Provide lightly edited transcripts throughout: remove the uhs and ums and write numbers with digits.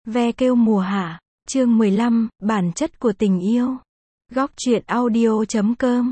Ve kêu mùa hạ, chương 15, bản chất của tình yêu. Góc truyện audio.com.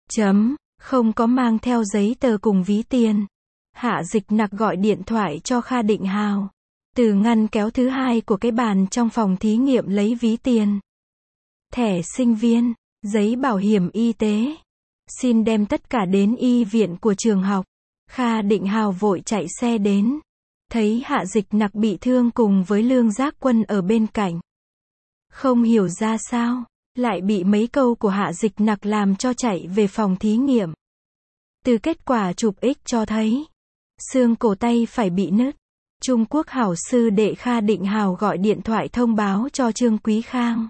Không có mang theo giấy tờ cùng ví tiền. Hạ Dịch Nặc gọi điện thoại cho Kha Định Hào. Từ ngăn kéo thứ hai của cái bàn trong phòng thí nghiệm lấy ví tiền, thẻ sinh viên, giấy bảo hiểm y tế. Xin đem tất cả đến y viện của trường học. Kha Định Hào vội chạy xe đến. Thấy Hạ Dịch Nặc bị thương cùng với Lương Giác Quân ở bên cạnh. Không hiểu ra sao, lại bị mấy câu của Hạ Dịch Nặc làm cho chạy về phòng thí nghiệm. Từ kết quả chụp X cho thấy, xương cổ tay phải bị nứt. Trung Quốc hảo sư đệ Kha Định Hào gọi điện thoại thông báo cho Trương Quý Khang.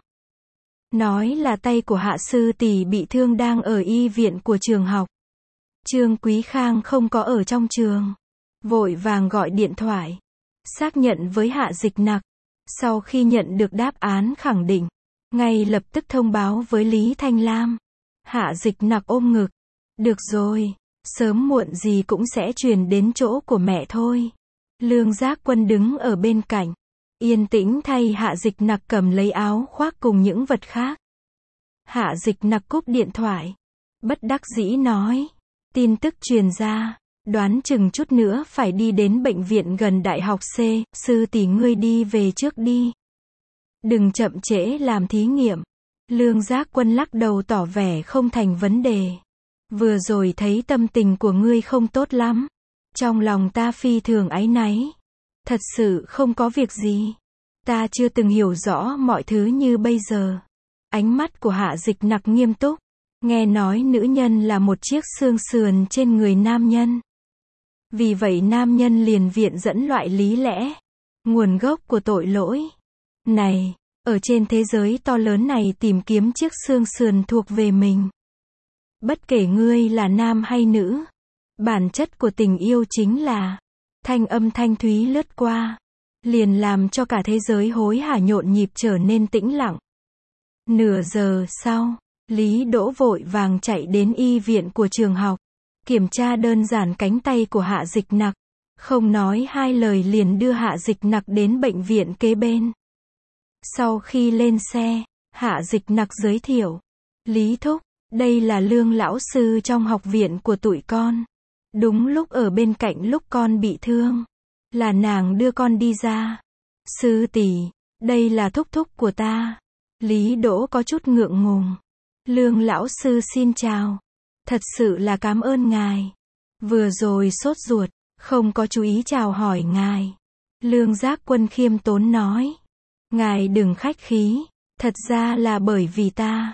Nói là tay của Hạ sư tỷ bị thương đang ở y viện của trường học. Trương Quý Khang không có ở trong trường. Vội vàng gọi điện thoại, xác nhận với Hạ Dịch Nặc. Sau khi nhận được đáp án khẳng định, ngay lập tức thông báo với Lý Thanh Lam. Hạ Dịch Nặc ôm ngực. Được rồi, sớm muộn gì cũng sẽ truyền đến chỗ của mẹ thôi. Lương Giác Quân đứng ở bên cạnh, yên tĩnh thay Hạ Dịch Nặc cầm lấy áo khoác cùng những vật khác. Hạ Dịch Nặc cúp điện thoại, bất đắc dĩ nói, tin tức truyền ra, đoán chừng chút nữa phải đi đến bệnh viện gần đại học C, sư tỷ ngươi đi về trước đi. Đừng chậm trễ làm thí nghiệm. Lương Giác Quân lắc đầu tỏ vẻ không thành vấn đề. Vừa rồi thấy tâm tình của ngươi không tốt lắm. Trong lòng ta phi thường áy náy. Thật sự không có việc gì. Ta chưa từng hiểu rõ mọi thứ như bây giờ. Ánh mắt của Hạ Dịch Nặc nghiêm túc. Nghe nói nữ nhân là một chiếc xương sườn trên người nam nhân. Vì vậy nam nhân liền viện dẫn loại lý lẽ, nguồn gốc của tội lỗi. Này, ở trên thế giới to lớn này tìm kiếm chiếc xương sườn thuộc về mình. Bất kể ngươi là nam hay nữ, bản chất của tình yêu chính là, thanh âm thanh thúy lướt qua, liền làm cho cả thế giới hối hả nhộn nhịp trở nên tĩnh lặng. Nửa giờ sau, Lý Đỗ vội vàng chạy đến y viện của trường học. Kiểm tra đơn giản cánh tay của Hạ Dịch Nặc. Không nói hai lời liền đưa Hạ Dịch Nặc đến bệnh viện kế bên. Sau khi lên xe, Hạ Dịch Nặc giới thiệu. Lý thúc, đây là Lương lão sư trong học viện của tụi con. Đúng lúc ở bên cạnh lúc con bị thương. Là nàng đưa con đi ra. Sư tỷ, đây là thúc thúc của ta. Lý Đỗ có chút ngượng ngùng. Lương lão sư xin chào. Thật sự là cảm ơn ngài. Vừa rồi sốt ruột, không có chú ý chào hỏi ngài. Lương Giác Quân khiêm tốn nói. Ngài đừng khách khí, thật ra là bởi vì ta.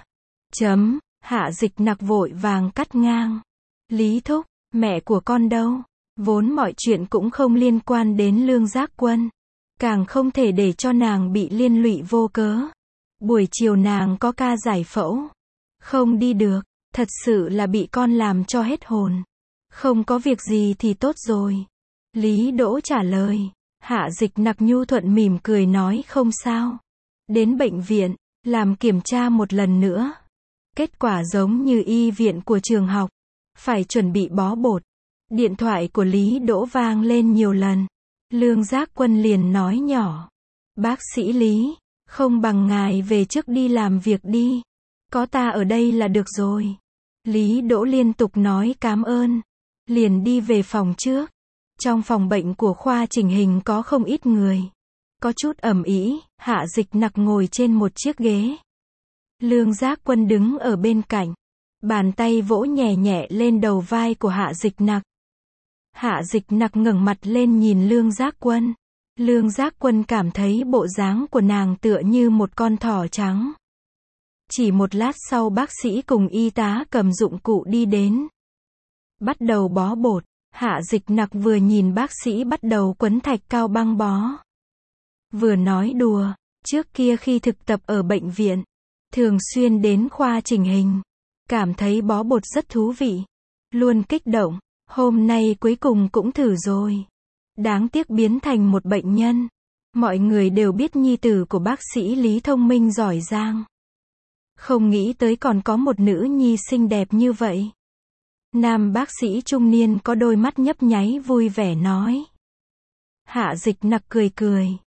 Hạ Dịch Nặc vội vàng cắt ngang. Lý thúc, mẹ của con đâu? Vốn mọi chuyện cũng không liên quan đến Lương Giác Quân. Càng không thể để cho nàng bị liên lụy vô cớ. Buổi chiều nàng có ca giải phẫu. Không đi được. Thật sự là bị con làm cho hết hồn. Không có việc gì thì tốt rồi. Lý Đỗ trả lời. Hạ Dịch Nặc nhu thuận mỉm cười nói không sao. Đến bệnh viện, làm kiểm tra một lần nữa. Kết quả giống như y viện của trường học. Phải chuẩn bị bó bột. Điện thoại của Lý Đỗ vang lên nhiều lần. Lương Giác Quân liền nói nhỏ. Bác sĩ Lý, không bằng ngài về trước đi làm việc đi. Có ta ở đây là được rồi. Lý Đỗ liên tục nói cảm ơn. Liền đi về phòng trước. Trong phòng bệnh của khoa chỉnh hình có không ít người. Có chút ầm ĩ, Hạ Dịch Nặc ngồi trên một chiếc ghế. Lương Giác Quân đứng ở bên cạnh. Bàn tay vỗ nhẹ nhẹ lên đầu vai của Hạ Dịch Nặc. Hạ Dịch Nặc ngẩng mặt lên nhìn Lương Giác Quân. Lương Giác Quân cảm thấy bộ dáng của nàng tựa như một con thỏ trắng. Chỉ một lát sau bác sĩ cùng y tá cầm dụng cụ đi đến. Bắt đầu bó bột. Hạ Dịch Nặc vừa nhìn bác sĩ bắt đầu quấn thạch cao băng bó. Vừa nói đùa, trước kia khi thực tập ở bệnh viện, thường xuyên đến khoa chỉnh hình. Cảm thấy bó bột rất thú vị. Luôn kích động, hôm nay cuối cùng cũng thử rồi. Đáng tiếc biến thành một bệnh nhân. Mọi người đều biết nhi tử của bác sĩ Lý thông minh giỏi giang. Không nghĩ tới còn có một nữ nhi xinh đẹp như vậy. Nam bác sĩ trung niên có đôi mắt nhấp nháy vui vẻ nói. Hạ Dịch Nặc cười cười.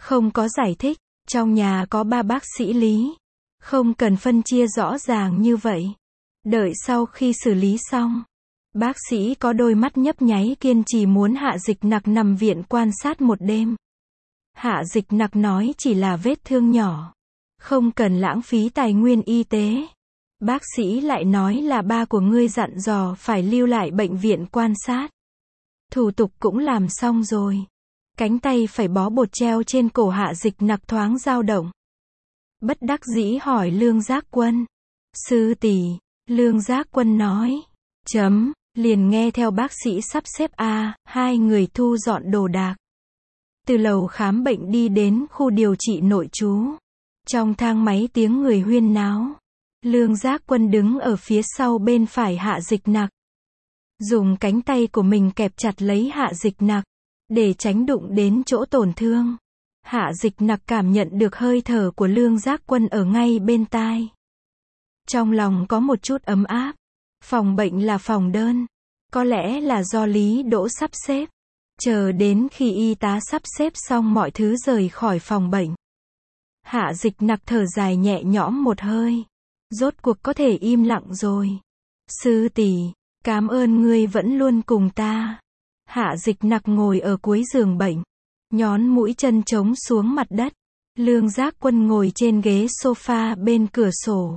Không có giải thích, trong nhà có 3 bác sĩ lý. Không cần phân chia rõ ràng như vậy. Đợi sau khi xử lý xong, bác sĩ có đôi mắt nhấp nháy kiên trì muốn Hạ Dịch Nặc nằm viện quan sát một đêm. Hạ Dịch Nặc nói chỉ là vết thương nhỏ. Không cần lãng phí tài nguyên y tế. Bác sĩ lại nói là ba của ngươi dặn dò phải lưu lại bệnh viện quan sát. Thủ tục cũng làm xong rồi. Cánh tay phải bó bột treo trên cổ Hạ Dịch Nặc thoáng dao động. Bất đắc dĩ hỏi Lương Giác Quân. Sư tỷ, Lương Giác Quân nói. Liền nghe theo bác sĩ sắp xếp hai người thu dọn đồ đạc. Từ lầu khám bệnh đi đến khu điều trị nội trú. Trong thang máy tiếng người huyên náo. Lương Giác Quân đứng ở phía sau bên phải Hạ Dịch Nặc. Dùng cánh tay của mình kẹp chặt lấy Hạ Dịch Nặc, để tránh đụng đến chỗ tổn thương. Hạ Dịch Nặc cảm nhận được hơi thở của Lương Giác Quân ở ngay bên tai. Trong lòng có một chút ấm áp. Phòng bệnh là phòng đơn. Có lẽ là do Lý Đỗ sắp xếp. Chờ đến khi y tá sắp xếp xong mọi thứ rời khỏi phòng bệnh. Hạ Dịch Nặc thở dài nhẹ nhõm một hơi. Rốt cuộc có thể im lặng rồi. Sư tỷ, cảm ơn ngươi vẫn luôn cùng ta. Hạ Dịch Nặc ngồi ở cuối giường bệnh. Nhón mũi chân trống xuống mặt đất. Lương Giác Quân ngồi trên ghế sofa bên cửa sổ.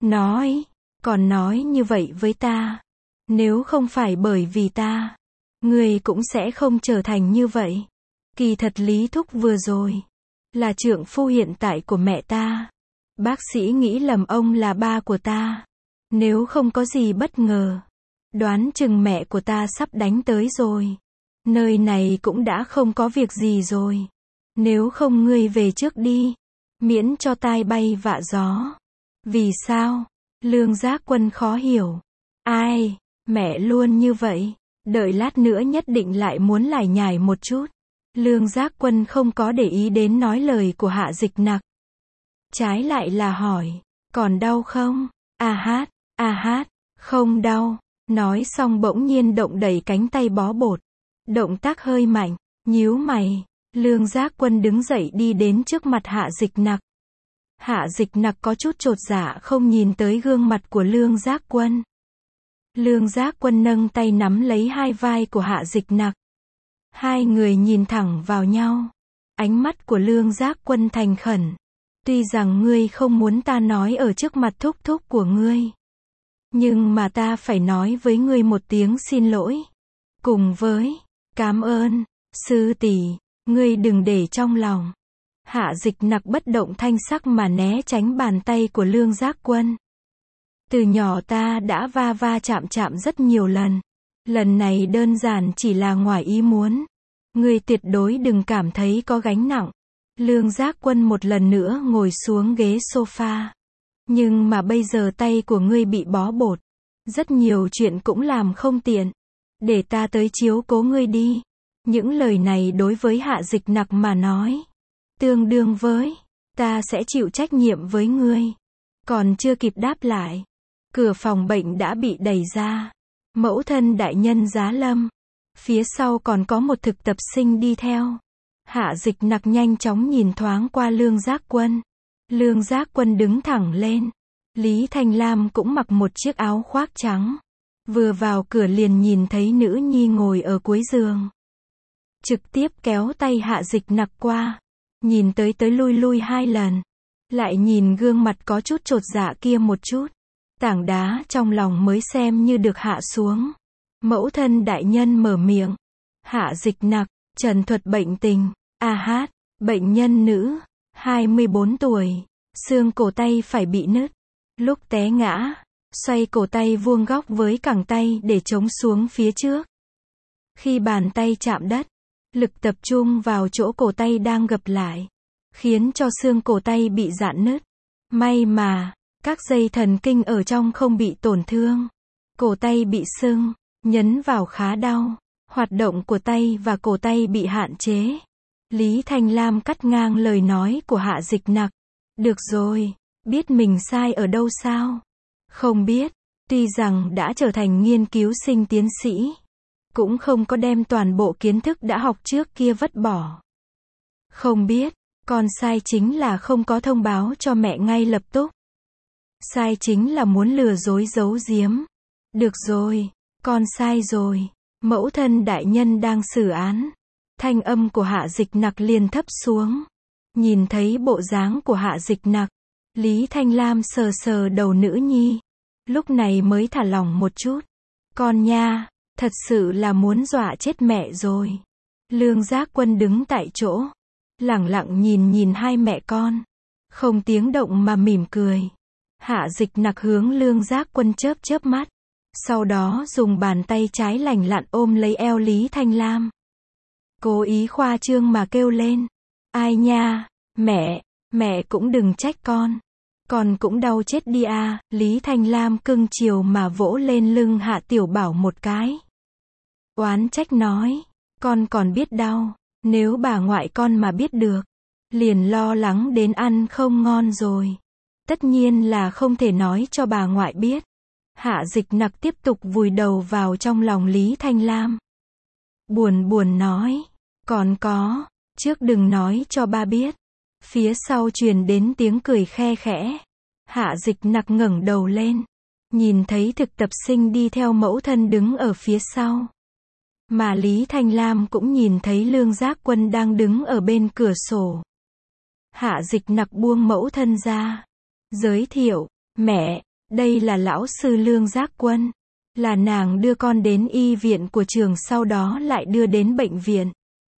Còn nói như vậy với ta. Nếu không phải bởi vì ta, ngươi cũng sẽ không trở thành như vậy. Kỳ thật Lý Thúc vừa rồi là trượng phu hiện tại của mẹ ta. Bác sĩ nghĩ lầm ông là ba của ta. Nếu không có gì bất ngờ, đoán chừng mẹ của ta sắp đánh tới rồi. Nơi này cũng đã không có việc gì rồi. Nếu không ngươi về trước đi, miễn cho tai bay vạ gió. Vì sao? Lương Giác Quân khó hiểu. Ai, mẹ luôn như vậy. Đợi lát nữa nhất định lại muốn lải nhải một chút. Lương Giác Quân không có để ý đến nói lời của Hạ Dịch Nặc. Trái lại là hỏi, còn đau không? Không đau. Nói xong bỗng nhiên động đẩy cánh tay bó bột. Động tác hơi mạnh, nhíu mày. Lương Giác Quân đứng dậy đi đến trước mặt Hạ Dịch Nặc. Hạ Dịch Nặc có chút chột dạ không nhìn tới gương mặt của Lương Giác Quân. Lương Giác Quân nâng tay nắm lấy hai vai của Hạ Dịch Nặc. Hai người nhìn thẳng vào nhau. Ánh mắt của Lương Giác Quân thành khẩn. Tuy rằng ngươi không muốn ta nói ở trước mặt thúc thúc của ngươi, nhưng mà ta phải nói với ngươi một tiếng xin lỗi. Cùng với, cảm ơn, sư tỷ, ngươi đừng để trong lòng. Hạ Dịch Nặc bất động thanh sắc mà né tránh bàn tay của Lương Giác Quân. Từ nhỏ ta đã va va chạm chạm rất nhiều lần. Lần này đơn giản chỉ là ngoài ý muốn. Ngươi tuyệt đối đừng cảm thấy có gánh nặng. Lương Giác Quân một lần nữa ngồi xuống ghế sofa. Nhưng mà bây giờ tay của ngươi bị bó bột. Rất nhiều chuyện cũng làm không tiện. Để ta tới chiếu cố ngươi đi. Những lời này đối với Hạ Dịch Nặc mà nói, tương đương với, ta sẽ chịu trách nhiệm với ngươi. Còn chưa kịp đáp lại, cửa phòng bệnh đã bị đẩy ra. Mẫu thân đại nhân giá lâm. Phía sau còn có một thực tập sinh đi theo. Hạ Dịch Nặc nhanh chóng nhìn thoáng qua Lương Giác Quân. Lương Giác Quân đứng thẳng lên. Lý Thanh Lam cũng mặc một chiếc áo khoác trắng. Vừa vào cửa liền nhìn thấy nữ nhi ngồi ở cuối giường. Trực tiếp kéo tay Hạ Dịch Nặc qua. Nhìn tới lui lui hai lần. Lại nhìn gương mặt có chút chột dạ kia một chút. Tảng đá trong lòng mới xem như được hạ xuống. Mẫu thân đại nhân mở miệng. Hạ Dịch Nặc, trần thuật bệnh tình. Bệnh nhân nữ, 24 tuổi. Xương cổ tay phải bị nứt. Lúc té ngã, xoay cổ tay vuông góc với cẳng tay để chống xuống phía trước. Khi bàn tay chạm đất, lực tập trung vào chỗ cổ tay đang gập lại, khiến cho xương cổ tay bị rạn nứt. May mà, các dây thần kinh ở trong không bị tổn thương. Cổ tay bị sưng, nhấn vào khá đau. Hoạt động của tay và cổ tay bị hạn chế. Lý Thanh Lam cắt ngang lời nói của Hạ Dịch Nặc. Được rồi, biết mình sai ở đâu sao? Không biết, tuy rằng đã trở thành nghiên cứu sinh tiến sĩ, cũng không có đem toàn bộ kiến thức đã học trước kia vứt bỏ. Không biết, Con sai chính là không có thông báo cho mẹ ngay lập tức. Sai chính là muốn lừa dối giấu giếm. Được rồi, con sai rồi. Mẫu thân đại nhân đang xử án. Thanh âm của Hạ Dịch Nặc liền thấp xuống. Nhìn thấy bộ dáng của Hạ Dịch Nặc, Lý Thanh Lam sờ sờ đầu nữ nhi. Lúc này mới thả lỏng một chút. Con nha, thật sự là muốn dọa chết mẹ rồi. Lương Giác Quân đứng tại chỗ, lẳng lặng nhìn hai mẹ con. Không tiếng động mà mỉm cười. Hạ Dịch Nặc hướng Lương Giác Quân chớp mắt. Sau đó dùng bàn tay trái lành lặn ôm lấy eo Lý Thanh Lam. Cố ý khoa trương mà kêu lên. Ai nha, mẹ cũng đừng trách con cũng đau chết đi à. Lý Thanh Lam cưng chiều mà vỗ lên lưng Hạ Tiểu Bảo một cái. Oán trách nói, con còn biết đau, nếu bà ngoại con mà biết được, liền lo lắng đến ăn không ngon rồi. Tất nhiên là không thể nói cho bà ngoại biết. Hạ Dịch Nặc tiếp tục vùi đầu vào trong lòng Lý Thanh Lam. Buồn nói, còn có, trước đừng nói cho ba biết. Phía sau truyền đến tiếng cười khe khẽ. Hạ Dịch Nặc ngẩng đầu lên, nhìn thấy thực tập sinh đi theo mẫu thân đứng ở phía sau. Mà Lý Thanh Lam cũng nhìn thấy Lương Giác Quân đang đứng ở bên cửa sổ. Hạ Dịch Nặc buông mẫu thân ra, giới thiệu, mẹ, đây là lão sư Lương Giác Quân. Là nàng đưa con đến y viện của trường sau đó lại đưa đến bệnh viện.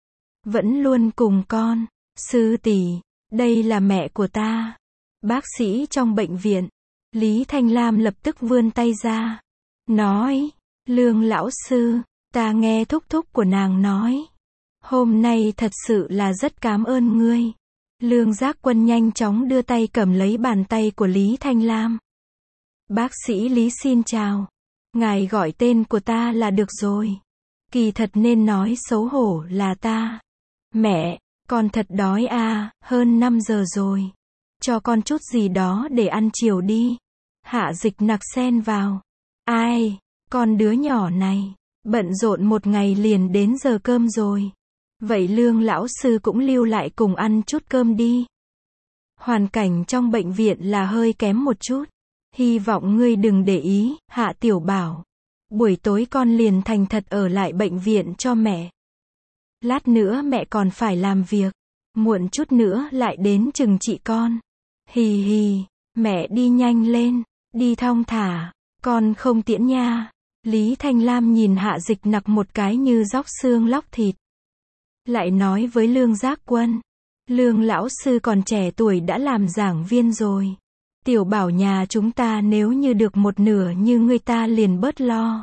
Vẫn luôn cùng con, sư tỷ, đây là mẹ của ta. Bác sĩ trong bệnh viện. Lý Thanh Lam lập tức vươn tay ra. Nói, Lương lão sư, ta nghe thúc thúc của nàng nói. Hôm nay thật sự là rất cảm ơn ngươi. Lương Giác Quân nhanh chóng đưa tay cầm lấy bàn tay của Lý Thanh Lam. Bác sĩ Lý xin chào. Ngài gọi tên của ta là được rồi. Kỳ thật nên nói xấu hổ là ta. Mẹ, con thật đói à, hơn 5 giờ rồi. Cho con chút gì đó để ăn chiều đi. Hạ Dịch Nặc xen vào. Ai, con đứa nhỏ này, bận rộn một ngày liền đến giờ cơm rồi. Vậy Lương lão sư cũng lưu lại cùng ăn chút cơm đi. Hoàn cảnh trong bệnh viện là hơi kém một chút. Hy vọng ngươi đừng để ý. Hạ Tiểu Bảo, buổi tối con liền thành thật ở lại bệnh viện cho mẹ. Lát nữa mẹ còn phải làm việc. Muộn chút nữa lại đến chừng trị con. Hì hì, mẹ đi nhanh lên, đi thong thả, con không tiễn nha. Lý Thanh Lam nhìn Hạ Dịch Nặc một cái như róc xương lóc thịt. Lại nói với Lương Giác Quân, Lương lão sư còn trẻ tuổi đã làm giảng viên rồi. Tiểu Bảo nhà chúng ta nếu như được một nửa như người ta liền bớt lo.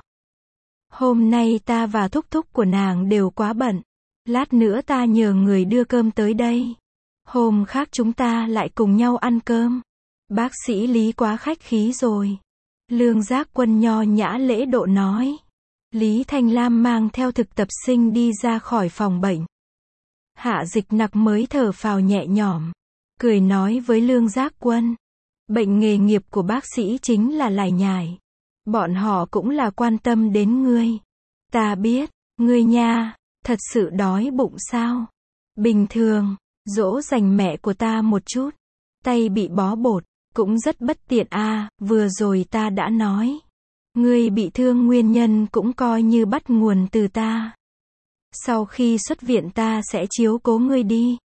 Hôm nay ta và thúc thúc của nàng đều quá bận. Lát nữa ta nhờ người đưa cơm tới đây. Hôm khác chúng ta lại cùng nhau ăn cơm. Bác sĩ Lý quá khách khí rồi. Lương Giác Quân nho nhã lễ độ nói. Lý Thanh Lam mang theo thực tập sinh đi ra khỏi phòng bệnh. Hạ Dịch Nặc mới thở phào nhẹ nhõm, cười nói với Lương Giác Quân. Bệnh nghề nghiệp của bác sĩ chính là lải nhải. Bọn họ cũng là quan tâm đến ngươi. Ta biết, ngươi nha, thật sự đói bụng sao? Bình thường, dỗ dành mẹ của ta một chút. Tay bị bó bột, cũng rất bất tiện à, vừa rồi ta đã nói. Ngươi bị thương nguyên nhân cũng coi như bắt nguồn từ ta. Sau khi xuất viện ta sẽ chiếu cố ngươi đi.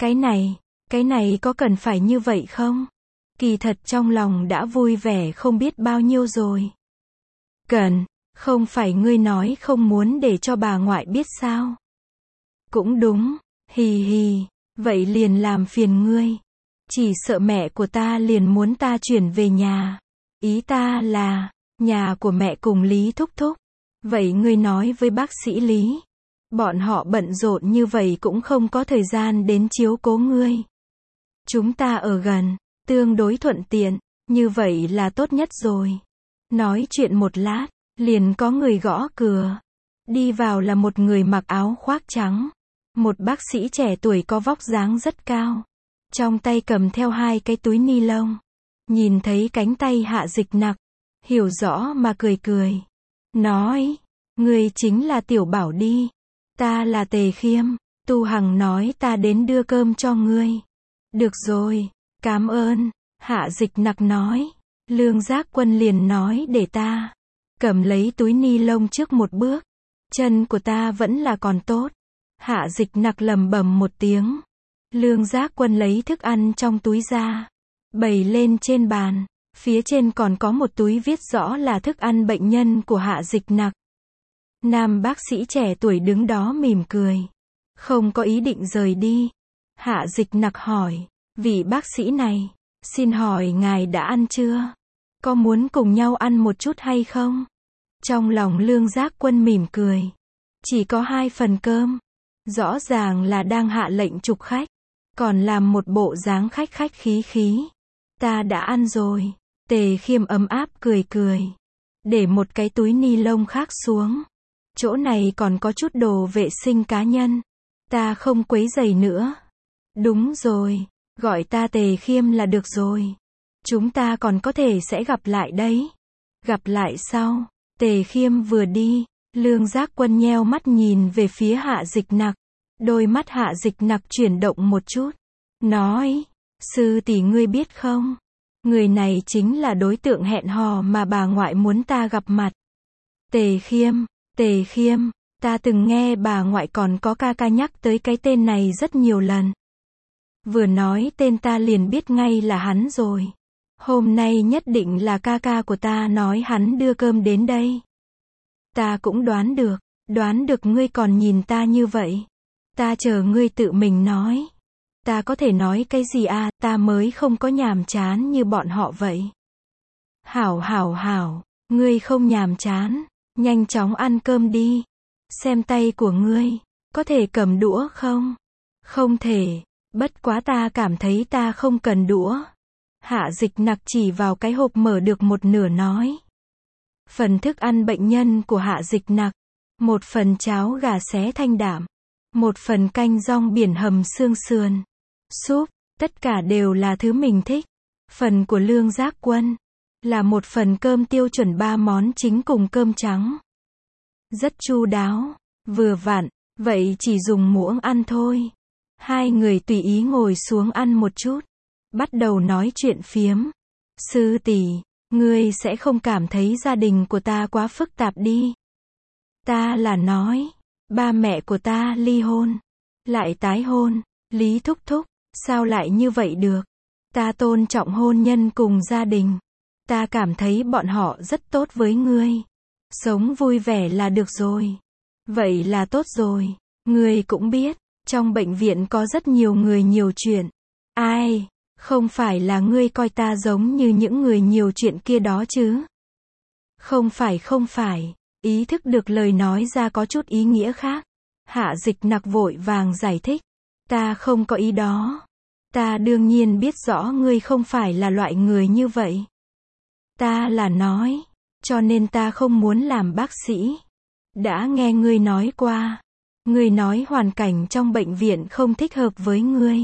Cái này có cần phải như vậy không? Kỳ thật trong lòng đã vui vẻ không biết bao nhiêu rồi. Cần, không phải ngươi nói không muốn để cho bà ngoại biết sao? Cũng đúng, hì hì, vậy liền làm phiền ngươi. Chỉ sợ mẹ của ta liền muốn ta chuyển về nhà. Ý ta là, nhà của mẹ cùng Lý thúc thúc. Vậy ngươi nói với bác sĩ Lý. Bọn họ bận rộn như vậy cũng không có thời gian đến chiếu cố ngươi. Chúng ta ở gần, tương đối thuận tiện, như vậy là tốt nhất rồi. Nói chuyện một lát, liền có người gõ cửa. Đi vào là một người mặc áo khoác trắng. Một bác sĩ trẻ tuổi có vóc dáng rất cao. Trong tay cầm theo 2 cái túi ni lông. Nhìn thấy cánh tay Hạ Dịch Nặc, hiểu rõ mà cười. Nói, ngươi chính là Tiểu Bảo đi. Ta là Tề Khiêm, Tu Hằng nói ta đến đưa cơm cho ngươi. Được rồi, cảm ơn, Hạ Dịch Nặc nói. Lương Giác Quân liền nói để ta cầm lấy túi ni lông trước một bước. Chân của ta vẫn là còn tốt. Hạ Dịch Nặc lẩm bẩm một tiếng. Lương Giác Quân lấy thức ăn trong túi ra, bày lên trên bàn. Phía trên còn có một túi viết rõ là thức ăn bệnh nhân của Hạ Dịch Nặc. Nam bác sĩ trẻ tuổi đứng đó mỉm cười, không có ý định rời đi. Hạ Dịch Nặc hỏi, vị bác sĩ này, xin hỏi ngài đã ăn chưa? Có muốn cùng nhau ăn một chút hay không? Trong lòng Lương Giác Quân mỉm cười. Chỉ có 2 phần cơm. Rõ ràng là đang hạ lệnh chụp khách. Còn làm một bộ dáng khách khách khí khí. Ta đã ăn rồi. Tề Khiêm ấm áp cười cười. Để một cái túi ni lông khác xuống. Chỗ này còn có chút đồ vệ sinh cá nhân. Ta không quấy rầy nữa. Đúng rồi. Gọi ta Tề Khiêm là được rồi. Chúng ta còn có thể sẽ gặp lại đấy. Gặp lại sau. Tề Khiêm vừa đi, Lương Giác Quân nheo mắt nhìn về phía Hạ Dịch Nặc. Đôi mắt Hạ Dịch Nặc chuyển động một chút. Nói, sư tỷ ngươi biết không? Người này chính là đối tượng hẹn hò mà bà ngoại muốn ta gặp mặt. Tề Khiêm, ta từng nghe bà ngoại còn có ca nhắc tới cái tên này rất nhiều lần. Vừa nói tên ta liền biết ngay là hắn rồi. Hôm nay nhất định là ca của ta nói hắn đưa cơm đến đây. Ta cũng đoán được ngươi còn nhìn ta như vậy. Ta chờ ngươi tự mình nói. Ta có thể nói cái gì à, ta mới không có nhàm chán như bọn họ vậy. Hảo, ngươi không nhàm chán, nhanh chóng ăn cơm đi. Xem tay của ngươi, có thể cầm đũa không? Không thể, bất quá ta cảm thấy ta không cần đũa. Hạ Dịch Nặc chỉ vào cái hộp mở được một nửa nói. Phần thức ăn bệnh nhân của Hạ Dịch Nặc. 1 phần cháo gà xé thanh đạm. 1 phần canh rong biển hầm xương sườn. Súp, tất cả đều là thứ mình thích. Phần của Lương Giác Quân là 1 phần cơm tiêu chuẩn 3 món chính cùng cơm trắng. Rất chu đáo, vừa vặn, vậy chỉ dùng muỗng ăn thôi. 2 người tùy ý ngồi xuống ăn một chút. Bắt đầu nói chuyện phiếm. Sư tỷ, ngươi sẽ không cảm thấy gia đình của ta quá phức tạp đi. Ta là nói, ba mẹ của ta ly hôn, lại tái hôn. Lý thúc thúc, sao lại như vậy được? Ta tôn trọng hôn nhân cùng gia đình. Ta cảm thấy bọn họ rất tốt với ngươi. Sống vui vẻ là được rồi. Vậy là tốt rồi. Ngươi cũng biết, trong bệnh viện có rất nhiều người nhiều chuyện. Ai? Không phải là ngươi coi ta giống như những người nhiều chuyện kia đó chứ? Không phải. Ý thức được lời nói ra có chút ý nghĩa khác. Hạ Dịch Nặc vội vàng giải thích. Ta không có ý đó. Ta đương nhiên biết rõ ngươi không phải là loại người như vậy. Ta là nói. Cho nên ta không muốn làm bác sĩ. Đã nghe ngươi nói qua. Ngươi nói hoàn cảnh trong bệnh viện không thích hợp với ngươi.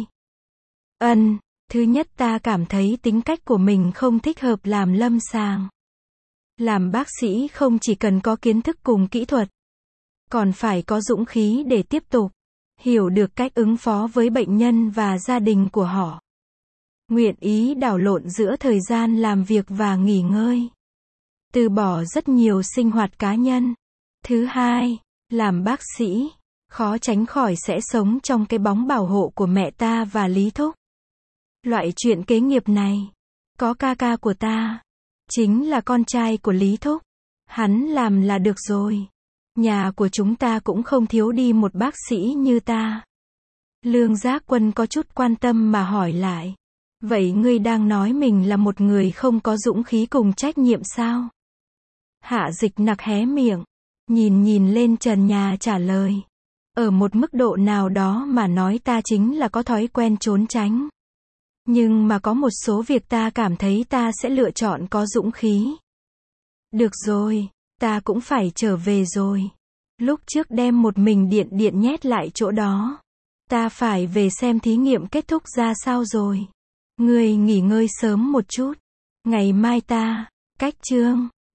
Thứ nhất ta cảm thấy tính cách của mình không thích hợp làm lâm sàng. Làm bác sĩ không chỉ cần có kiến thức cùng kỹ thuật, còn phải có dũng khí để tiếp tục, hiểu được cách ứng phó với bệnh nhân và gia đình của họ. Nguyện ý đảo lộn giữa thời gian làm việc và nghỉ ngơi. Từ bỏ rất nhiều sinh hoạt cá nhân. Thứ hai, làm bác sĩ, khó tránh khỏi sẽ sống trong cái bóng bảo hộ của mẹ ta và Lý thúc. Loại chuyện kế nghiệp này, có ca của ta, chính là con trai của Lý thúc. Hắn làm là được rồi. Nhà của chúng ta cũng không thiếu đi một bác sĩ như ta. Lương Giác Quân có chút quan tâm mà hỏi lại. Vậy ngươi đang nói mình là một người không có dũng khí cùng trách nhiệm sao? Hạ Dịch Nặc hé miệng, nhìn lên trần nhà trả lời. Ở một mức độ nào đó mà nói ta chính là có thói quen trốn tránh. Nhưng mà có một số việc ta cảm thấy ta sẽ lựa chọn có dũng khí. Được rồi, ta cũng phải trở về rồi. Lúc trước đem một mình điện nhét lại chỗ đó. Ta phải về xem thí nghiệm kết thúc ra sao rồi. Ngươi nghỉ ngơi sớm một chút. Ngày mai ta, cách chương.